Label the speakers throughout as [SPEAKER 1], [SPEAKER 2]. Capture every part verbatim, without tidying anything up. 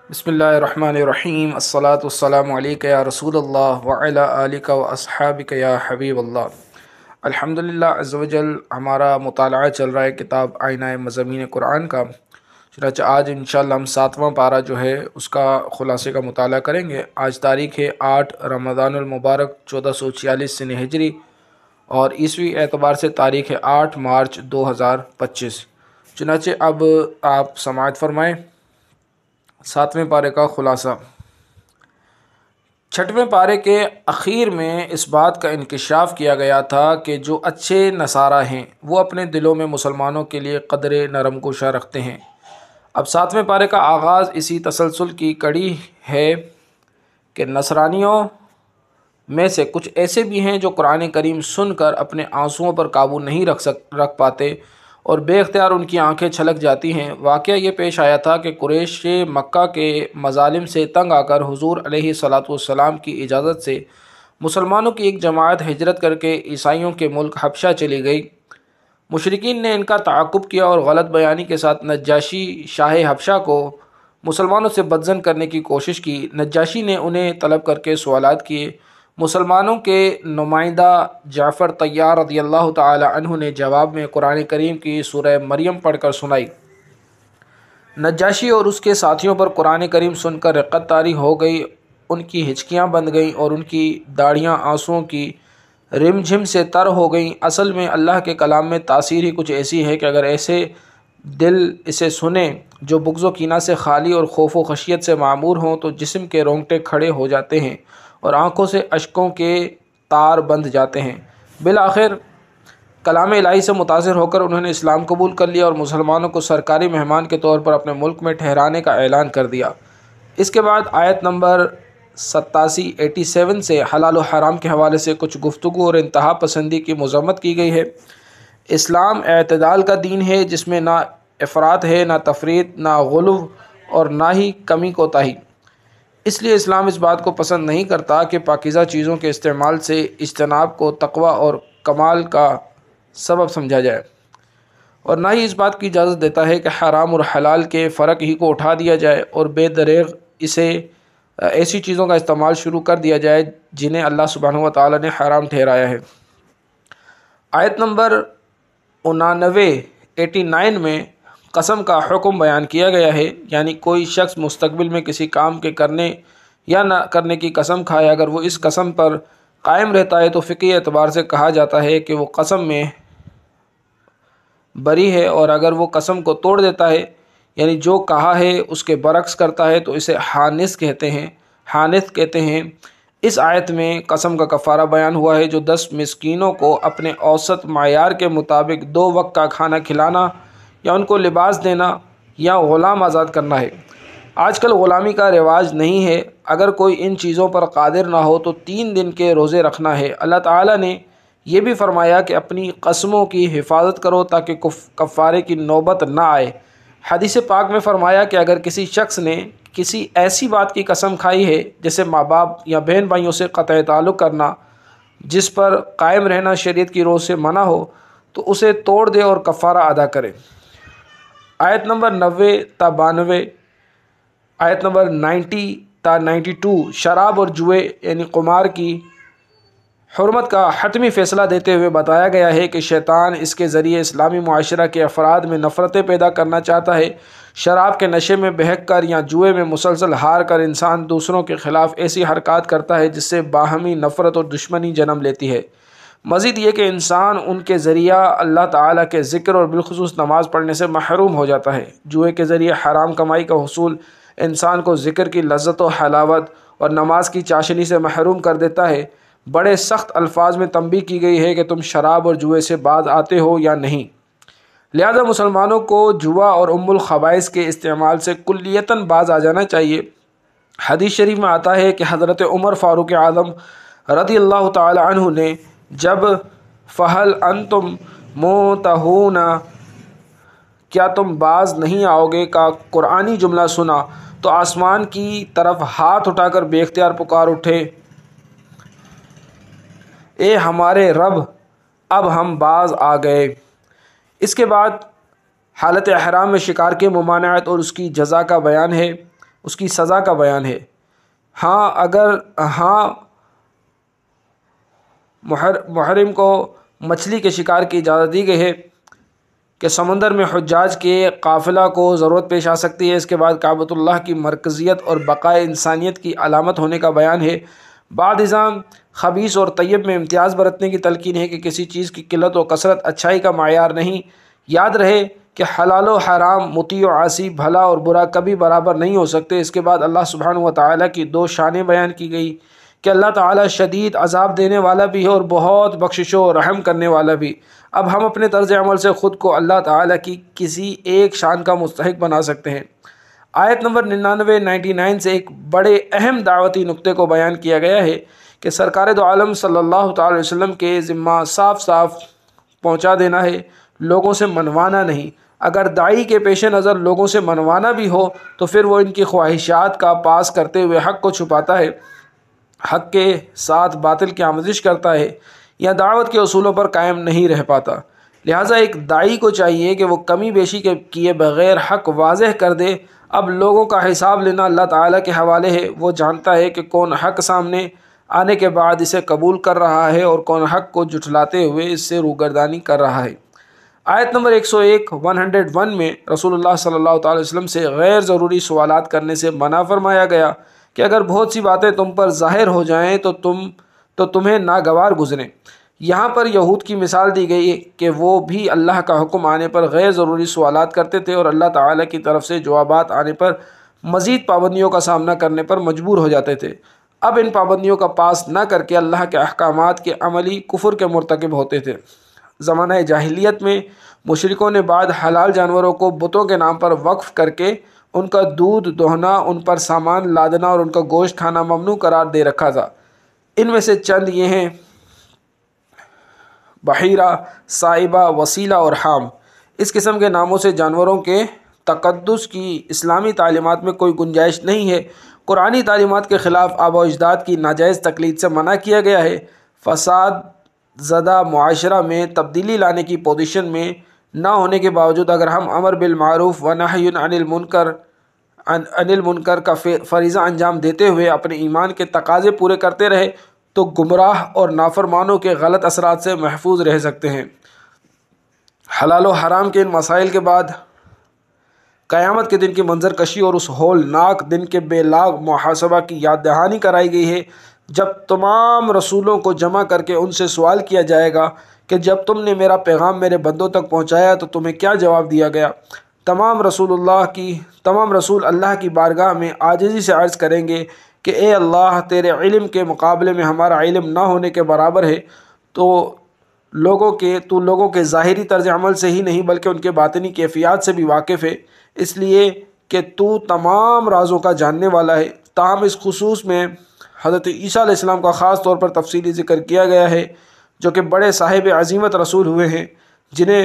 [SPEAKER 1] بسم اللہ الرحمن الرحیم الصلاۃ والسلام علیک یا رسول اللہ وعلی آلک و اصحابک یا حبیب اللہ۔ الحمدللہ عز و جل ہمارا مطالعہ چل رہا ہے کتاب آئینہ مضامین قرآن کا۔ چنانچہ آج انشاءاللہ ہم ساتواں پارہ جو ہے اس کا خلاصے کا مطالعہ کریں گے۔ آج تاریخ ہے آٹھ رمضان المبارک چودہ سو چھیالیس سن ہجری اور عیسوی اعتبار سے تاریخ ہے آٹھ مارچ دو ہزار پچیس۔ چنانچہ اب آپ سماعت فرمائیں ساتویں پارے کا خلاصہ۔ چھٹویں پارے کے اخیر میں اس بات کا انکشاف کیا گیا تھا کہ جو اچھے نصارہ ہیں وہ اپنے دلوں میں مسلمانوں کے لیے قدر نرم گوشہ رکھتے ہیں۔ اب ساتویں پارے کا آغاز اسی تسلسل کی کڑی ہے کہ نصرانیوں میں سے کچھ ایسے بھی ہیں جو قرآن کریم سن کر اپنے آنسوؤں پر قابو نہیں رکھ سک رکھ پاتے اور بے اختیار ان کی آنکھیں چھلک جاتی ہیں۔ واقعہ یہ پیش آیا تھا کہ قریش مکہ کے مظالم سے تنگ آ کر حضور علیہ الصلاۃ والسلام کی اجازت سے مسلمانوں کی ایک جماعت ہجرت کر کے عیسائیوں کے ملک حبشہ چلی گئی۔ مشرکین نے ان کا تعاقب کیا اور غلط بیانی کے ساتھ نجاشی شاہ حبشہ کو مسلمانوں سے بدظن کرنے کی کوشش کی۔ نجاشی نے انہیں طلب کر کے سوالات کیے۔ مسلمانوں کے نمائندہ جعفر طیار رضی اللہ تعالی عنہ نے جواب میں قرآن کریم کی سورہ مریم پڑھ کر سنائی۔ نجاشی اور اس کے ساتھیوں پر قرآن کریم سن کر رقت طاری ہو گئی، ان کی ہچکیاں بند گئیں اور ان کی داڑھیاں آنسوؤں کی رم جھم سے تر ہو گئیں۔ اصل میں اللہ کے کلام میں تاثیر ہی کچھ ایسی ہے کہ اگر ایسے دل اسے سنیں جو بغض و کینہ سے خالی اور خوف و خشیت سے معمور ہوں تو جسم کے رونگٹے کھڑے ہو جاتے ہیں اور آنکھوں سے اشکوں کے تار بندھ جاتے ہیں۔ بالآخر کلام الہی سے متاثر ہو کر انہوں نے اسلام قبول کر لیا اور مسلمانوں کو سرکاری مہمان کے طور پر اپنے ملک میں ٹھہرانے کا اعلان کر دیا۔ اس کے بعد آیت نمبر ستاسی ایٹی سیون سے حلال و حرام کے حوالے سے کچھ گفتگو اور انتہا پسندی کی مذمت کی گئی ہے۔ اسلام اعتدال کا دین ہے جس میں نہ افراط ہے، نہ تفریط، نہ غلو اور نہ ہی کمی کوتاہی۔ اس لیے اسلام اس بات کو پسند نہیں کرتا کہ پاکیزہ چیزوں کے استعمال سے اجتناب کو تقوی اور کمال کا سبب سمجھا جائے، اور نہ ہی اس بات کی اجازت دیتا ہے کہ حرام اور حلال کے فرق ہی کو اٹھا دیا جائے اور بے دریغ اسے ایسی چیزوں کا استعمال شروع کر دیا جائے جنہیں اللہ سبحانہ و تعالی نے حرام ٹھہرایا ہے۔ آیت نمبر انانوے ایٹی نائن میں قسم کا حکم بیان کیا گیا ہے، یعنی کوئی شخص مستقبل میں کسی کام کے کرنے یا نہ کرنے کی قسم کھائے، اگر وہ اس قسم پر قائم رہتا ہے تو فقہی اعتبار سے کہا جاتا ہے کہ وہ قسم میں بری ہے، اور اگر وہ قسم کو توڑ دیتا ہے یعنی جو کہا ہے اس کے برعکس کرتا ہے تو اسے حانث کہتے ہیں حانث کہتے ہیں۔ اس آیت میں قسم کا کفارہ بیان ہوا ہے جو دس مسکینوں کو اپنے اوسط معیار کے مطابق دو وقت کا کھانا کھلانا یا ان کو لباس دینا یا غلام آزاد کرنا ہے۔ آج کل غلامی کا رواج نہیں ہے۔ اگر کوئی ان چیزوں پر قادر نہ ہو تو تین دن کے روزے رکھنا ہے۔ اللہ تعالیٰ نے یہ بھی فرمایا کہ اپنی قسموں کی حفاظت کرو تاکہ کفارے کی نوبت نہ آئے۔ حدیث پاک میں فرمایا کہ اگر کسی شخص نے کسی ایسی بات کی قسم کھائی ہے جیسے ماں باپ یا بہن بھائیوں سے قطع تعلق کرنا جس پر قائم رہنا شریعت کی روح سے منع ہو تو اسے توڑ دے اور کفارہ ادا کرے۔ آیت نمبر نوے تا بانوے آیت نمبر نائنٹی تا نائنٹی ٹو شراب اور جوئے یعنی قمار کی حرمت کا حتمی فیصلہ دیتے ہوئے بتایا گیا ہے کہ شیطان اس کے ذریعے اسلامی معاشرہ کے افراد میں نفرتیں پیدا کرنا چاہتا ہے۔ شراب کے نشے میں بہک کر یا جوئے میں مسلسل ہار کر انسان دوسروں کے خلاف ایسی حرکات کرتا ہے جس سے باہمی نفرت اور دشمنی جنم لیتی ہے۔ مزید یہ کہ انسان ان کے ذریعہ اللہ تعالیٰ کے ذکر اور بالخصوص نماز پڑھنے سے محروم ہو جاتا ہے۔ جوئے کے ذریعے حرام کمائی کا حصول انسان کو ذکر کی لذت و حلاوت اور نماز کی چاشنی سے محروم کر دیتا ہے۔ بڑے سخت الفاظ میں تنبیہ کی گئی ہے کہ تم شراب اور جوئے سے باز آتے ہو یا نہیں۔ لہذا مسلمانوں کو جوا اور ام الخبائث کے استعمال سے کلیتاً باز آ جانا چاہیے۔ حدیث شریف میں آتا ہے کہ حضرت عمر فاروق اعظم رضی اللہ تعالی عنہ نے جب فہل انتم منتہون کیا تم باز نہیں آؤ گے کا قرآنی جملہ سنا تو آسمان کی طرف ہاتھ اٹھا کر بے اختیار پکار اٹھے، اے ہمارے رب اب ہم باز آ گئے۔ اس کے بعد حالت احرام میں شکار کی ممانعت اور اس کی جزا کا بیان ہے۔ اس کی سزا کا بیان ہے۔ ہاں اگر ہاں محرم کو مچھلی کے شکار کی اجازت دی گئی ہے کہ سمندر میں حجاج کے قافلہ کو ضرورت پیش آ سکتی ہے۔ اس کے بعد کعبۃ اللہ کی مرکزیت اور بقائے انسانیت کی علامت ہونے کا بیان ہے۔ بعد ازاں خبیث اور طیب میں امتیاز برتنے کی تلقین ہے کہ کسی چیز کی قلت و کثرت اچھائی کا معیار نہیں۔ یاد رہے کہ حلال و حرام، مطیع و عاصی، بھلا اور برا کبھی برابر نہیں ہو سکتے۔ اس کے بعد اللہ سبحانہ و تعالیٰ کی دو شانیں بیان کی گئی کہ اللہ تعالیٰ شدید عذاب دینے والا بھی ہے اور بہت بخشش و رحم کرنے والا بھی۔ اب ہم اپنے طرز عمل سے خود کو اللہ تعالیٰ کی کسی ایک شان کا مستحق بنا سکتے ہیں۔ آیت نمبر ننانوے نائنٹی نائن سے ایک بڑے اہم دعوتی نقطے کو بیان کیا گیا ہے کہ سرکار دو عالم صلی اللہ تعالی وسلم کے ذمہ صاف صاف پہنچا دینا ہے، لوگوں سے منوانا نہیں۔ اگر داعی کے پیش نظر لوگوں سے منوانا بھی ہو تو پھر وہ ان کی خواہشات کا پاس کرتے ہوئے حق کو چھپاتا ہے، حق کے ساتھ باطل کی آمیزش کرتا ہے یا دعوت کے اصولوں پر قائم نہیں رہ پاتا۔ لہٰذا ایک داعی کو چاہیے کہ وہ کمی بیشی کے کیے بغیر حق واضح کر دے۔ اب لوگوں کا حساب لینا اللہ تعالیٰ کے حوالے ہے۔ وہ جانتا ہے کہ کون حق سامنے آنے کے بعد اسے قبول کر رہا ہے اور کون حق کو جھٹلاتے ہوئے اس سے روگردانی کر رہا ہے۔ آیت نمبر ایک سو ایک ون ہنڈریڈ ون میں رسول اللہ صلی اللہ تعالی وسلم سے غیر ضروری سوالات کرنے سے منع فرمایا گیا کہ اگر بہت سی باتیں تم پر ظاہر ہو جائیں تو تم تو تمہیں ناگوار گزریں۔ یہاں پر یہود کی مثال دی گئی کہ وہ بھی اللہ کا حکم آنے پر غیر ضروری سوالات کرتے تھے اور اللہ تعالیٰ کی طرف سے جوابات آنے پر مزید پابندیوں کا سامنا کرنے پر مجبور ہو جاتے تھے۔ اب ان پابندیوں کا پاس نہ کر کے اللہ کے احکامات کے عملی کفر کے مرتکب ہوتے تھے۔ زمانہ جاہلیت میں مشرکوں نے بعد حلال جانوروں کو بتوں کے نام پر وقف کر کے ان کا دودھ دوہنا، ان پر سامان لادنا اور ان کا گوشت کھانا ممنوع قرار دے رکھا تھا۔ ان میں سے چند یہ ہیں: بحیرہ، صائبہ، وسیلہ اور حام۔ اس قسم کے ناموں سے جانوروں کے تقدس کی اسلامی تعلیمات میں کوئی گنجائش نہیں ہے۔ قرآنی تعلیمات کے خلاف آبا و اجداد کی ناجائز تقلید سے منع کیا گیا ہے۔ فساد زدہ معاشرہ میں تبدیلی لانے کی پوزیشن میں نہ ہونے کے باوجود اگر ہم امر بالمعروف و نہی عن المنکر عن المنکر کا فریضہ انجام دیتے ہوئے اپنے ایمان کے تقاضے پورے کرتے رہے تو گمراہ اور نافرمانوں کے غلط اثرات سے محفوظ رہ سکتے ہیں۔ حلال و حرام کے ان مسائل کے بعد قیامت کے دن کی منظر کشی اور اس ہولناک دن کے بے لاگ محاسبہ کی یاد دہانی کرائی گئی ہے، جب تمام رسولوں کو جمع کر کے ان سے سوال کیا جائے گا کہ جب تم نے میرا پیغام میرے بندوں تک پہنچایا تو تمہیں کیا جواب دیا گیا؟ تمام رسول اللہ کی تمام رسول اللہ کی بارگاہ میں عاجزی سے عرض کریں گے کہ اے اللہ، تیرے علم کے مقابلے میں ہمارا علم نہ ہونے کے برابر ہے۔ تو لوگوں کے تو لوگوں کے ظاہری طرز عمل سے ہی نہیں بلکہ ان کے باطنی کیفیات سے بھی واقف ہے، اس لیے کہ تو تمام رازوں کا جاننے والا ہے۔ تاہم اس خصوص میں حضرت عیسیٰ علیہ السلام کا خاص طور پر تفصیلی ذکر کیا گیا ہے، جو کہ بڑے صاحب عظیمت رسول ہوئے ہیں، جنہیں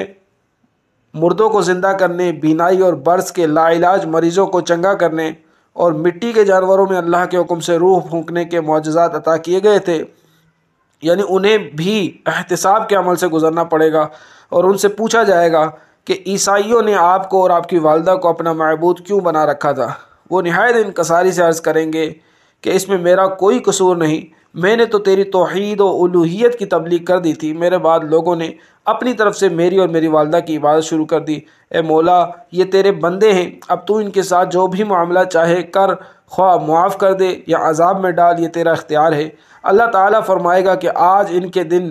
[SPEAKER 1] مردوں کو زندہ کرنے، بینائی اور برس کے لا علاج مریضوں کو چنگا کرنے اور مٹی کے جانوروں میں اللہ کے حکم سے روح پھونکنے کے معجزات عطا کیے گئے تھے۔ یعنی انہیں بھی احتساب کے عمل سے گزرنا پڑے گا اور ان سے پوچھا جائے گا کہ عیسائیوں نے آپ کو اور آپ کی والدہ کو اپنا معبود کیوں بنا رکھا تھا؟ وہ نہایت انکساری سے عرض کریں گے کہ اس میں میرا کوئی قصور نہیں، میں نے تو تیری توحید و الوہیت کی تبلیغ کر دی تھی، میرے بعد لوگوں نے اپنی طرف سے میری اور میری والدہ کی عبادت شروع کر دی۔ اے مولا، یہ تیرے بندے ہیں، اب تو ان کے ساتھ جو بھی معاملہ چاہے کر، خواہ معاف کر دے یا عذاب میں ڈال، یہ تیرا اختیار ہے۔ اللہ تعالیٰ فرمائے گا کہ آج ان کے دن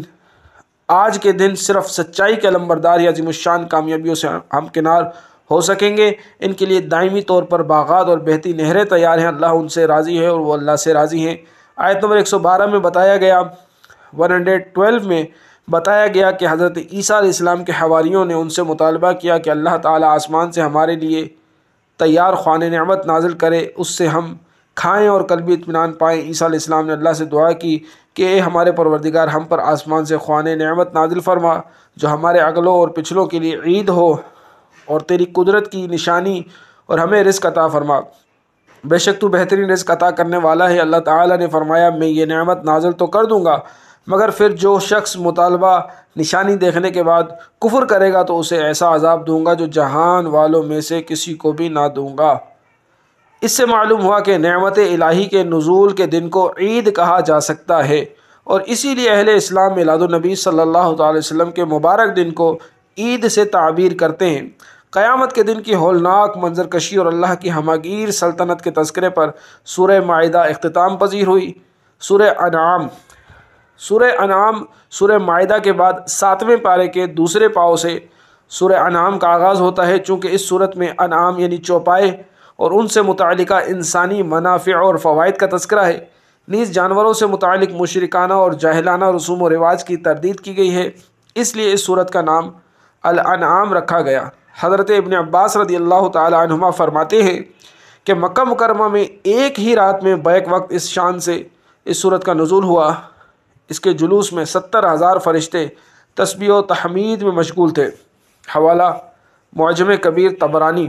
[SPEAKER 1] آج کے دن صرف سچائی کے علمبردار یا عظیم الشان کامیابیوں سے ہمکنار ہو سکیں گے۔ ان کے لیے دائمی طور پر باغات اور بہتی نہریں تیار ہیں، اللہ ان سے راضی ہے اور وہ اللہ سے راضی ہیں۔ آیت نمبر ایک سو بارہ میں بتایا گیا ون ہنڈریڈ ٹویلو میں بتایا گیا کہ حضرت عیسیٰ علیہ السلام کے حواریوں نے ان سے مطالبہ کیا کہ اللہ تعالیٰ آسمان سے ہمارے لیے تیار خوان نعمت نازل کرے، اس سے ہم کھائیں اور قلبی اطمینان پائیں۔ عیسیٰ علیہ السلام نے اللہ سے دعا کی کہ اے ہمارے پروردگار، ہم پر آسمان سے خوان نعمت نازل فرما جو ہمارے اگلوں اور پچھلوں کے لیے عید ہو اور تیری قدرت کی نشانی، اور ہمیں رزق عطا فرما، بے شک تو بہترین رزق عطا کرنے والا ہے۔ اللہ تعالیٰ نے فرمایا میں یہ نعمت نازل تو کر دوں گا، مگر پھر جو شخص مطالبہ نشانی دیکھنے کے بعد کفر کرے گا تو اسے ایسا عذاب دوں گا جو جہان والوں میں سے کسی کو بھی نہ دوں گا۔ اس سے معلوم ہوا کہ نعمت الہی کے نزول کے دن کو عید کہا جا سکتا ہے، اور اسی لیے اہل اسلام میلاد النبی صلی اللہ تعالی وسلم کے مبارک دن کو عید سے تعبیر کرتے ہیں۔ قیامت کے دن کی ہولناک منظر کشی اور اللہ کی ہماگیر سلطنت کے تذکرے پر سورہ مائدہ اختتام پذیر ہوئی۔ سورہ انعام سورہ انعام سورہ مائدہ کے بعد ساتویں پارے کے دوسرے پاؤ سے سورہ انعام کا آغاز ہوتا ہے، چونکہ اس صورت میں انعام یعنی چوپائے اور ان سے متعلقہ انسانی منافع اور فوائد کا تذکرہ ہے، نیز جانوروں سے متعلق مشرکانہ اور جاہلانہ رسوم و رواج کی تردید کی گئی ہے، اس لیے اس صورت کا نام الانعام رکھا گیا۔ حضرت ابن عباس رضی اللہ تعالی عنہما فرماتے ہیں کہ مکہ مکرمہ میں ایک ہی رات میں بیک وقت اس شان سے اس صورت کا نزول ہوا، اس کے جلوس میں ستر ہزار فرشتے تسبیح و تحمید میں مشغول تھے۔ حوالہ معجم کبیر طبرانی۔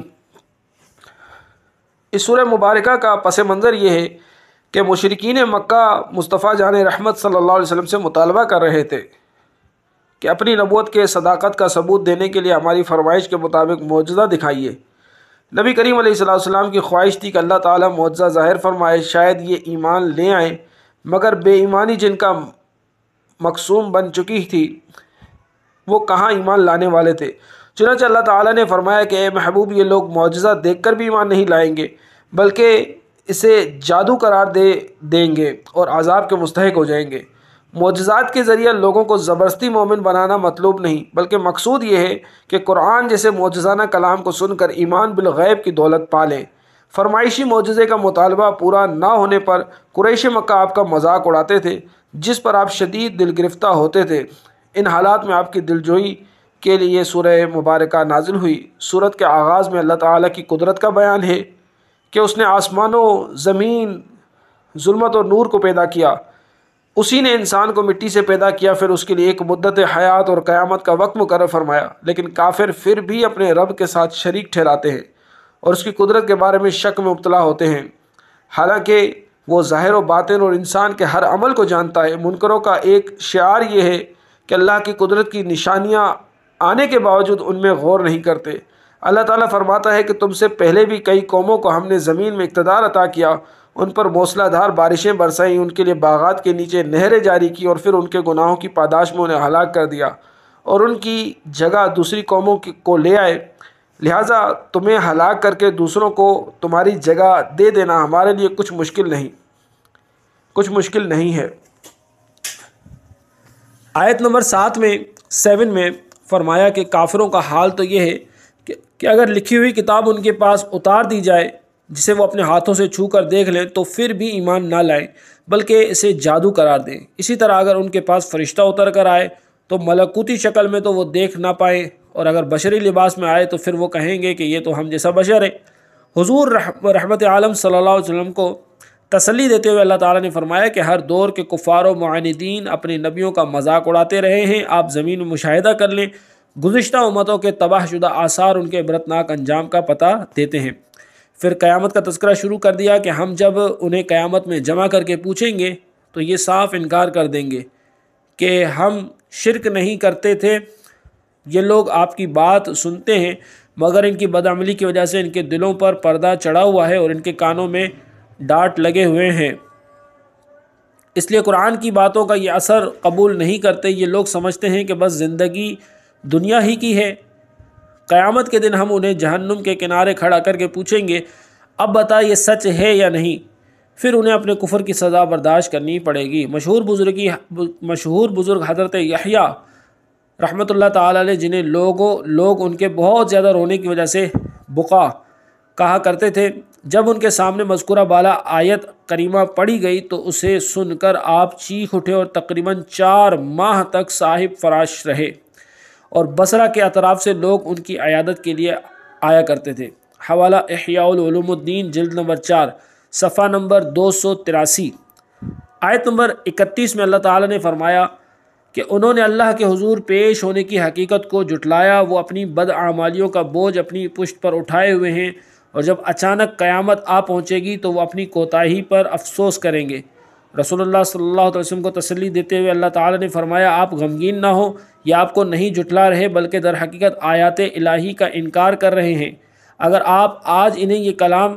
[SPEAKER 1] اس سورہ مبارکہ کا پس منظر یہ ہے کہ مشرکین مکہ مصطفیٰ جان رحمت صلی اللہ علیہ وسلم سے مطالبہ کر رہے تھے کہ اپنی نبوت کے صداقت کا ثبوت دینے کے لیے ہماری فرمائش کے مطابق معجزہ دکھائیے۔ نبی کریم علیہ الصلوۃ والسلام کی خواہش تھی کہ اللہ تعالیٰ معجزہ ظاہر فرمائے، شاید یہ ایمان لے آئیں، مگر بے ایمانی جن کا مقسوم بن چکی تھی وہ کہاں ایمان لانے والے تھے۔ چنانچہ اللہ تعالیٰ نے فرمایا کہ اے محبوب، یہ لوگ معجزہ دیکھ کر بھی ایمان نہیں لائیں گے بلکہ اسے جادو قرار دے دیں گے اور عذاب کے مستحق ہو جائیں گے۔ معجزات کے ذریعے لوگوں کو زبردستی مومن بنانا مطلوب نہیں، بلکہ مقصود یہ ہے کہ قرآن جیسے معجزانہ کلام کو سن کر ایمان بالغیب کی دولت پالیں۔ فرمائشی معجزے کا مطالبہ پورا نہ ہونے پر قریش مکہ آپ کا مذاق اڑاتے تھے، جس پر آپ شدید دل گرفتہ ہوتے تھے۔ ان حالات میں آپ کی دلجوئی کے لیے سورہ مبارکہ نازل ہوئی۔ سورت کے آغاز میں اللہ تعالیٰ کی قدرت کا بیان ہے کہ اس نے آسمان و زمین، ظلمت اور نور کو پیدا کیا، اسی نے انسان کو مٹی سے پیدا کیا، پھر اس کے لیے ایک مدت حیات اور قیامت کا وقت مقرر فرمایا، لیکن کافر پھر بھی اپنے رب کے ساتھ شریک ٹھہراتے ہیں اور اس کی قدرت کے بارے میں شک میں مبتلا ہوتے ہیں، حالانکہ وہ ظاہر و باطن اور انسان کے ہر عمل کو جانتا ہے۔ منکروں کا ایک شعار یہ ہے کہ اللہ کی قدرت کی نشانیاں آنے کے باوجود ان میں غور نہیں کرتے۔ اللہ تعالیٰ فرماتا ہے کہ تم سے پہلے بھی کئی قوموں کو ہم نے زمین میں اقتدار عطا کیا، ان پر موسلا دھار بارشیں برسائیں، ان کے لیے باغات کے نیچے نہریں جاری کی، اور پھر ان کے گناہوں کی پاداش میں انہیں ہلاک کر دیا اور ان کی جگہ دوسری قوموں کو لے آئے۔ لہٰذا تمہیں ہلاک کر کے دوسروں کو تمہاری جگہ دے دینا ہمارے لیے کچھ مشکل نہیں کچھ مشکل نہیں ہے۔ آیت نمبر سات میں سیون میں فرمایا کہ کافروں کا حال تو یہ ہے کہ کہ اگر لکھی ہوئی کتاب ان کے پاس اتار دی جائے جسے وہ اپنے ہاتھوں سے چھو کر دیکھ لیں تو پھر بھی ایمان نہ لائیں بلکہ اسے جادو قرار دیں۔ اسی طرح اگر ان کے پاس فرشتہ اتر کر آئے تو ملکوتی شکل میں تو وہ دیکھ نہ پائیں، اور اگر بشری لباس میں آئے تو پھر وہ کہیں گے کہ یہ تو ہم جیسا بشر ہے۔ حضور رحمت عالم صلی اللہ علیہ وسلم کو تسلی دیتے ہوئے اللہ تعالیٰ نے فرمایا کہ ہر دور کے کفار و معاندین اپنے نبیوں کا مذاق اڑاتے رہے ہیں۔ آپ زمین میں مشاہدہ کر لیں، گزشتہ امتوں کے تباہ شدہ آثار ان کے عبرتناک انجام کا پتہ دیتے ہیں۔ پھر قیامت کا تذکرہ شروع کر دیا کہ ہم جب انہیں قیامت میں جمع کر کے پوچھیں گے تو یہ صاف انکار کر دیں گے کہ ہم شرک نہیں کرتے تھے۔ یہ لوگ آپ کی بات سنتے ہیں مگر ان کی بدعملی کی وجہ سے ان کے دلوں پر پردہ چڑھا ہوا ہے اور ان کے کانوں میں ڈانٹ لگے ہوئے ہیں، اس لیے قرآن کی باتوں کا یہ اثر قبول نہیں کرتے۔ یہ لوگ سمجھتے ہیں کہ بس زندگی دنیا ہی کی ہے۔ قیامت کے دن ہم انہیں جہنم کے کنارے کھڑا کر کے پوچھیں گے اب بتا یہ سچ ہے یا نہیں، پھر انہیں اپنے کفر کی سزا برداشت کرنی پڑے گی۔ مشہور بزرگی مشہور بزرگ حضرت یحییٰ رحمۃ اللہ تعالی علیہ، جنہیں لوگوں لوگ ان کے بہت زیادہ رونے کی وجہ سے بقا کہا کرتے تھے، جب ان کے سامنے مذکورہ بالا آیت کریمہ پڑھی گئی تو اسے سن کر آپ چیخ اٹھے اور تقریباً چار ماہ تک صاحب فراش رہے، اور بصرہ کے اطراف سے لوگ ان کی عیادت کے لیے آیا کرتے تھے۔ حوالہ احیاء العلوم الدین جلد نمبر چار صفحہ نمبر دو سو تراسی۔ آیت نمبر اکتیس میں اللہ تعالیٰ نے فرمایا کہ انہوں نے اللہ کے حضور پیش ہونے کی حقیقت کو جھٹلایا، وہ اپنی بدعمالیوں کا بوجھ اپنی پشت پر اٹھائے ہوئے ہیں، اور جب اچانک قیامت آ پہنچے گی تو وہ اپنی کوتاہی پر افسوس کریں گے۔ رسول اللہ صلی اللہ علیہ وسلم کو تسلی دیتے ہوئے اللہ تعالیٰ نے فرمایا آپ غمگین نہ ہوں، یہ آپ کو نہیں جھٹلا رہے بلکہ در حقیقت آیات الہی کا انکار کر رہے ہیں۔ اگر آپ آج انہیں یہ کلام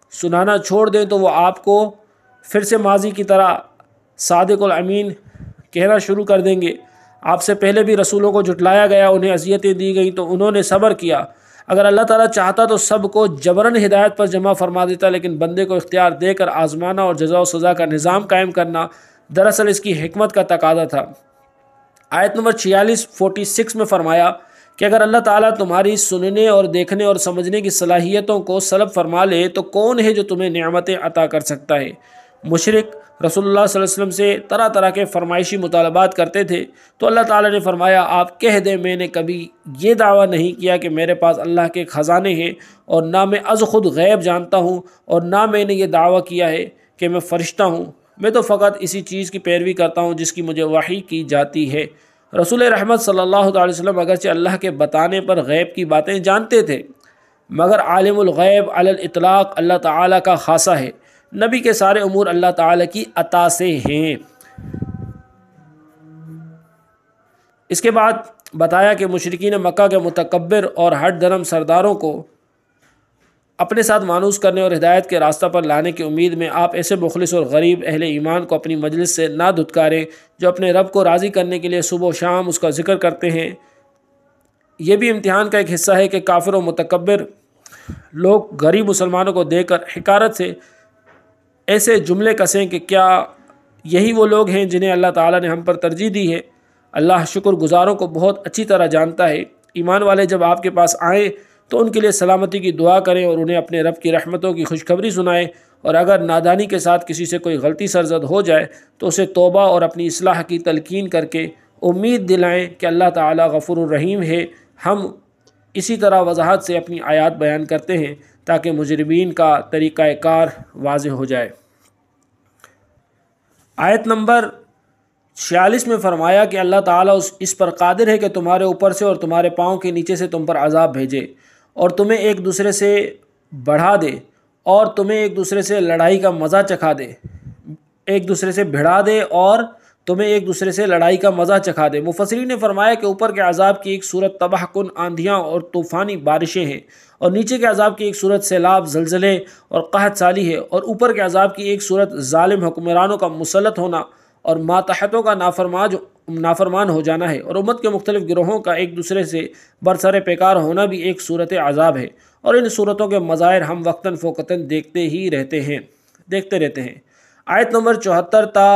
[SPEAKER 1] سنانا چھوڑ دیں تو وہ آپ کو پھر سے ماضی کی طرح صادق الامین کہنا شروع کر دیں گے۔ آپ سے پہلے بھی رسولوں کو جھٹلایا گیا، انہیں اذیتیں دی گئیں تو انہوں نے صبر کیا۔ اگر اللہ تعالیٰ چاہتا تو سب کو جبراً ہدایت پر جمع فرما دیتا، لیکن بندے کو اختیار دے کر آزمانا اور جزا و سزا کا نظام قائم کرنا دراصل اس کی حکمت کا تقاضا تھا۔ آیت نمبر چھیالیس فورٹی سکس میں فرمایا کہ اگر اللہ تعالیٰ تمہاری سننے اور دیکھنے اور سمجھنے کی صلاحیتوں کو سلب فرما لے تو کون ہے جو تمہیں نعمتیں عطا کر سکتا ہے؟ مشرک رسول اللہ صلی اللہ علیہ وسلم سے طرح طرح کے فرمائشی مطالبات کرتے تھے، تو اللہ تعالیٰ نے فرمایا آپ کہہ دیں میں نے کبھی یہ دعویٰ نہیں کیا کہ میرے پاس اللہ کے خزانے ہیں، اور نہ میں از خود غیب جانتا ہوں، اور نہ میں نے یہ دعویٰ کیا ہے کہ میں فرشتہ ہوں، میں تو فقط اسی چیز کی پیروی کرتا ہوں جس کی مجھے وحی کی جاتی ہے۔ رسول رحمت صلی اللہ علیہ وسلم اگرچہ اللہ کے بتانے پر غیب کی باتیں جانتے تھے، مگر عالم الغیب علی الاطلاق اللہ تعالیٰ کا خاصہ ہے۔ نبی کے سارے امور اللہ تعالیٰ کی عطا سے ہیں۔ اس کے بعد بتایا کہ مشرکین مکہ کے متکبر اور ہٹ درم سرداروں کو اپنے ساتھ مانوس کرنے اور ہدایت کے راستہ پر لانے کی امید میں آپ ایسے مخلص اور غریب اہل ایمان کو اپنی مجلس سے نہ دھتکاریں جو اپنے رب کو راضی کرنے کے لیے صبح و شام اس کا ذکر کرتے ہیں۔ یہ بھی امتحان کا ایک حصہ ہے کہ کافر و متکبر لوگ غریب مسلمانوں کو دے کر حقارت سے ایسے جملے کسیں کہ کیا یہی وہ لوگ ہیں جنہیں اللہ تعالیٰ نے ہم پر ترجیح دی ہے؟ اللہ شکر گزاروں کو بہت اچھی طرح جانتا ہے۔ ایمان والے جب آپ کے پاس آئیں تو ان کے لیے سلامتی کی دعا کریں اور انہیں اپنے رب کی رحمتوں کی خوشخبری سنائیں، اور اگر نادانی کے ساتھ کسی سے کوئی غلطی سرزد ہو جائے تو اسے توبہ اور اپنی اصلاح کی تلقین کر کے امید دلائیں کہ اللہ تعالیٰ غفور الرحیم ہے۔ ہم اسی طرح وضاحت سے اپنی آیات بیان کرتے ہیں تاکہ مجرمین کا طریقہ کار واضح ہو جائے۔ آیت نمبر چھیالیس میں فرمایا کہ اللہ تعالیٰ اس پر قادر ہے کہ تمہارے اوپر سے اور تمہارے پاؤں کے نیچے سے تم پر عذاب بھیجے اور تمہیں ایک دوسرے سے بڑھا دے اور تمہیں ایک دوسرے سے لڑائی کا مزہ چکھا دے ایک دوسرے سے بھڑا دے اور تمہیں ایک دوسرے سے لڑائی کا مزہ چکھا دے۔ مفسرین نے فرمایا کہ اوپر کے عذاب کی ایک صورت تباہ کن آندھیاں اور طوفانی بارشیں ہیں، اور نیچے کے عذاب کی ایک صورت سیلاب، زلزلے اور قحط سالی ہے، اور اوپر کے عذاب کی ایک صورت ظالم حکمرانوں کا مسلط ہونا اور ماتحتوں کا نافرمان نافرمان ہو جانا ہے، اور امت کے مختلف گروہوں کا ایک دوسرے سے برسر پیکار ہونا بھی ایک صورت عذاب ہے، اور ان صورتوں کے مظاہر ہم وقتاً فوقتاً دیکھتے ہی رہتے ہیں دیکھتے رہتے ہیں۔ آیت نمبر چوہتر تا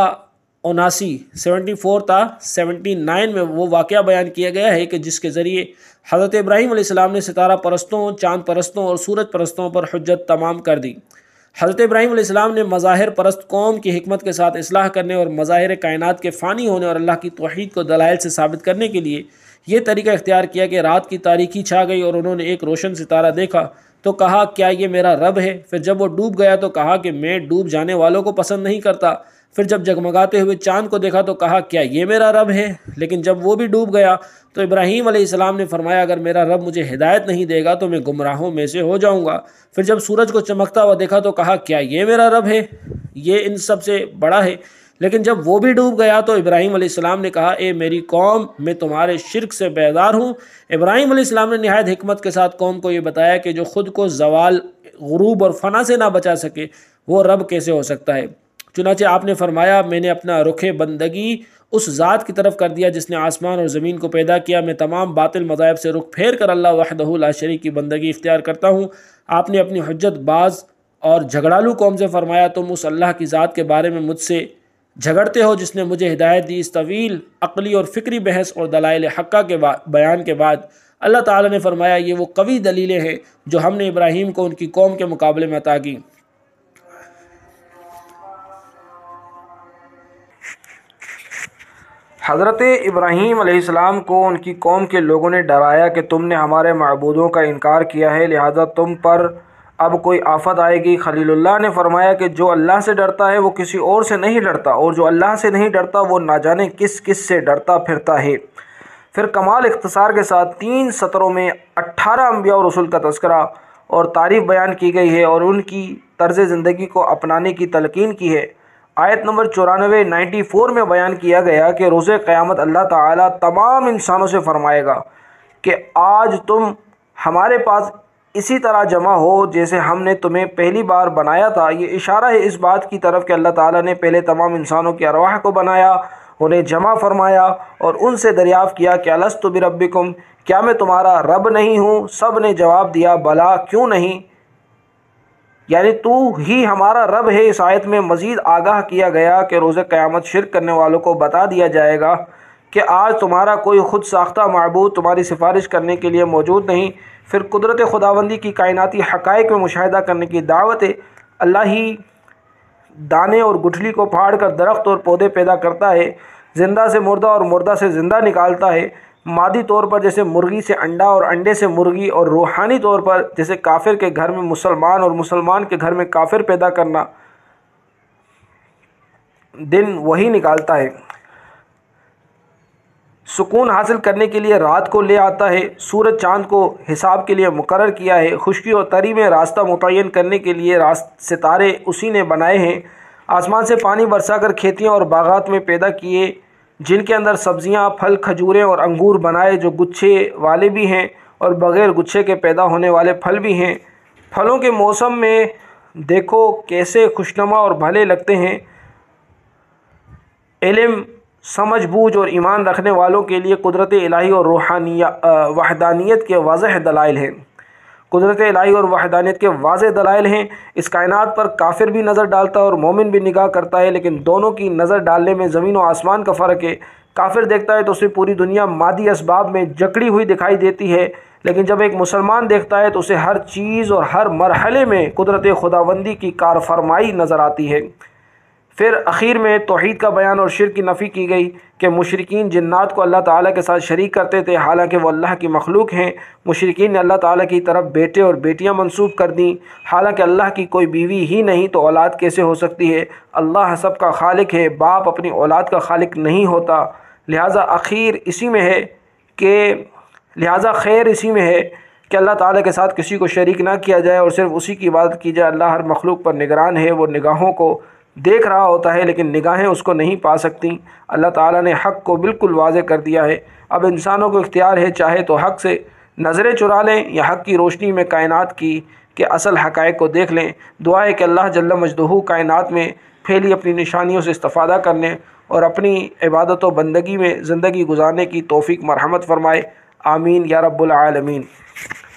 [SPEAKER 1] اناسی سیونٹی فور تا سیونٹی نائن میں وہ واقعہ بیان کیا گیا ہے کہ جس کے ذریعے حضرت ابراہیم علیہ السلام نے ستارہ پرستوں، چاند پرستوں اور سورج پرستوں پر حجت تمام کر دی۔ حضرت ابراہیم علیہ السلام نے مظاہر پرست قوم کی حکمت کے ساتھ اصلاح کرنے اور مظاہر کائنات کے فانی ہونے اور اللہ کی توحید کو دلائل سے ثابت کرنے کے لیے یہ طریقہ اختیار کیا کہ رات کی تاریکی چھا گئی اور انہوں نے ایک روشن ستارہ دیکھا تو کہا کیا یہ میرا رب ہے؟ پھر جب وہ ڈوب گیا تو کہا کہ میں ڈوب جانے والوں کو پسند نہیں کرتا۔ پھر جب جگمگاتے ہوئے چاند کو دیکھا تو کہا کیا یہ میرا رب ہے؟ لیکن جب وہ بھی ڈوب گیا تو ابراہیم علیہ السلام نے فرمایا اگر میرا رب مجھے ہدایت نہیں دے گا تو میں گمراہوں میں سے ہو جاؤں گا۔ پھر جب سورج کو چمکتا ہوا دیکھا تو کہا کیا یہ میرا رب ہے؟ یہ ان سب سے بڑا ہے۔ لیکن جب وہ بھی ڈوب گیا تو ابراہیم علیہ السلام نے کہا اے میری قوم، میں تمہارے شرک سے بیدار ہوں۔ ابراہیم علیہ السلام نے نہایت حکمت کے ساتھ قوم کو یہ بتایا کہ جو خود کو زوال، غروب اور فنا سے نہ بچا سکے وہ رب کیسے ہو سکتا ہے؟ چنانچہ آپ نے فرمایا میں نے اپنا رخ بندگی اس ذات کی طرف کر دیا جس نے آسمان اور زمین کو پیدا کیا۔ میں تمام باطل مذاہب سے رخ پھیر کر اللہ وحدہ لا شریک کی بندگی اختیار کرتا ہوں۔ آپ نے اپنی حجت باز اور جھگڑالو قوم سے فرمایا تم اس اللہ کی ذات کے بارے میں مجھ سے جھگڑتے ہو جس نے مجھے ہدایت دی۔ اس طویل عقلی اور فکری بحث اور دلائل حقہ کے بیان کے بعد اللہ تعالیٰ نے فرمایا یہ وہ قوی دلیلیں ہیں جو ہم نے ابراہیم کو ان کی قوم کے مقابلے میں عطا کی۔
[SPEAKER 2] حضرت ابراہیم علیہ السلام کو ان کی قوم کے لوگوں نے ڈرایا کہ تم نے ہمارے معبودوں کا انکار کیا ہے لہذا تم پر اب کوئی آفت آئے گی۔ خلیل اللہ نے فرمایا کہ جو اللہ سے ڈرتا ہے وہ کسی اور سے نہیں ڈرتا، اور جو اللہ سے نہیں ڈرتا وہ نہ جانے کس کس سے ڈرتا پھرتا ہے۔ پھر کمال اختصار کے ساتھ تین سطروں میں اٹھارہ انبیاء اور رسول کا تذکرہ اور تعریف بیان کی گئی ہے اور ان کی طرز زندگی کو اپنانے کی تلقین کی ہے۔ آیت نمبر چورانوے نائنٹی فور میں بیان کیا گیا کہ روز قیامت اللہ تعالیٰ تمام انسانوں سے فرمائے گا کہ آج تم ہمارے پاس اسی طرح جمع ہو جیسے ہم نے تمہیں پہلی بار بنایا تھا۔ یہ اشارہ ہے اس بات کی طرف کہ اللہ تعالیٰ نے پہلے تمام انسانوں کی ارواح کو بنایا، انہیں جمع فرمایا اور ان سے دریافت کیا کہ الست بربکم، کیا میں تمہارا رب نہیں ہوں؟ سب نے جواب دیا بلا، کیوں نہیں، یعنی تو ہی ہمارا رب ہے۔ اس آیت میں مزید آگاہ کیا گیا کہ روز قیامت شرک کرنے والوں کو بتا دیا جائے گا کہ آج تمہارا کوئی خود ساختہ معبود تمہاری سفارش کرنے کے لیے موجود نہیں۔ پھر قدرت خداوندی کی کائناتی حقائق میں مشاہدہ کرنے کی دعوت ہے۔ اللہ ہی دانے اور گٹھلی کو پھاڑ کر درخت اور پودے پیدا کرتا ہے، زندہ سے مردہ اور مردہ سے زندہ نکالتا ہے، مادی طور پر جیسے مرغی سے انڈا اور انڈے سے مرغی، اور روحانی طور پر جیسے کافر کے گھر میں مسلمان اور مسلمان کے گھر میں کافر پیدا کرنا، دن وہی نکالتا ہے۔ سکون حاصل کرنے کے لیے رات کو لے آتا ہے، سورج چاند کو حساب کے لیے مقرر کیا ہے، خشکی اور تری میں راستہ متعین کرنے کے لیے ستارے اسی نے بنائے ہیں، آسمان سے پانی برسا کر کھیتیاں اور باغات میں پیدا کیے جن کے اندر سبزیاں، پھل، کھجوریں اور انگور بنائے جو گچھے والے بھی ہیں اور بغیر گچھے کے پیدا ہونے والے پھل بھی ہیں۔ پھلوں کے موسم میں دیکھو کیسے خوشنما اور بھلے لگتے ہیں۔ علم، سمجھ بوجھ اور ایمان رکھنے والوں کے لیے قدرت الہی اور روحانیت وحدانیت کے واضح دلائل ہیں۔ قدرت الہی اور وحدانیت کے واضح دلائل ہیں۔ اس کائنات پر کافر بھی نظر ڈالتا ہے اور مومن بھی نگاہ کرتا ہے، لیکن دونوں کی نظر ڈالنے میں زمین و آسمان کا فرق ہے۔ کافر دیکھتا ہے تو اسے پوری دنیا مادی اسباب میں جکڑی ہوئی دکھائی دیتی ہے، لیکن جب ایک مسلمان دیکھتا ہے تو اسے ہر چیز اور ہر مرحلے میں قدرت خداوندی کی کارفرمائی نظر آتی ہے۔ پھر اخیر میں توحید کا بیان اور شرک کی نفی کی گئی کہ مشرکین جنات کو اللہ تعالیٰ کے ساتھ شریک کرتے تھے حالانکہ وہ اللہ کی مخلوق ہیں۔ مشرکین نے اللہ تعالیٰ کی طرف بیٹے اور بیٹیاں منسوب کر دیں حالانکہ اللہ کی کوئی بیوی ہی نہیں، تو اولاد کیسے ہو سکتی ہے؟ اللہ سب کا خالق ہے، باپ اپنی اولاد کا خالق نہیں ہوتا۔ لہٰذا اخیر اسی میں ہے کہ لہٰذا خیر اسی میں ہے کہ اللہ تعالیٰ کے ساتھ کسی کو شریک نہ کیا جائے اور صرف اسی کی عبادت کی جائے۔ اللہ ہر مخلوق پر نگران ہے، وہ نگاہوں کو دیکھ رہا ہوتا ہے لیکن نگاہیں اس کو نہیں پا سکتی۔ اللہ تعالیٰ نے حق کو بالکل واضح کر دیا ہے، اب انسانوں کو اختیار ہے، چاہے تو حق سے نظریں چرا لیں یا حق کی روشنی میں کائنات کی کے اصل حقائق کو دیکھ لیں۔ دعا ہے کہ اللہ جل مجدہ کائنات میں پھیلی اپنی نشانیوں سے استفادہ کرنے اور اپنی عبادت و بندگی میں زندگی گزارنے کی توفیق مرحمت فرمائے، آمین یا رب العالمین۔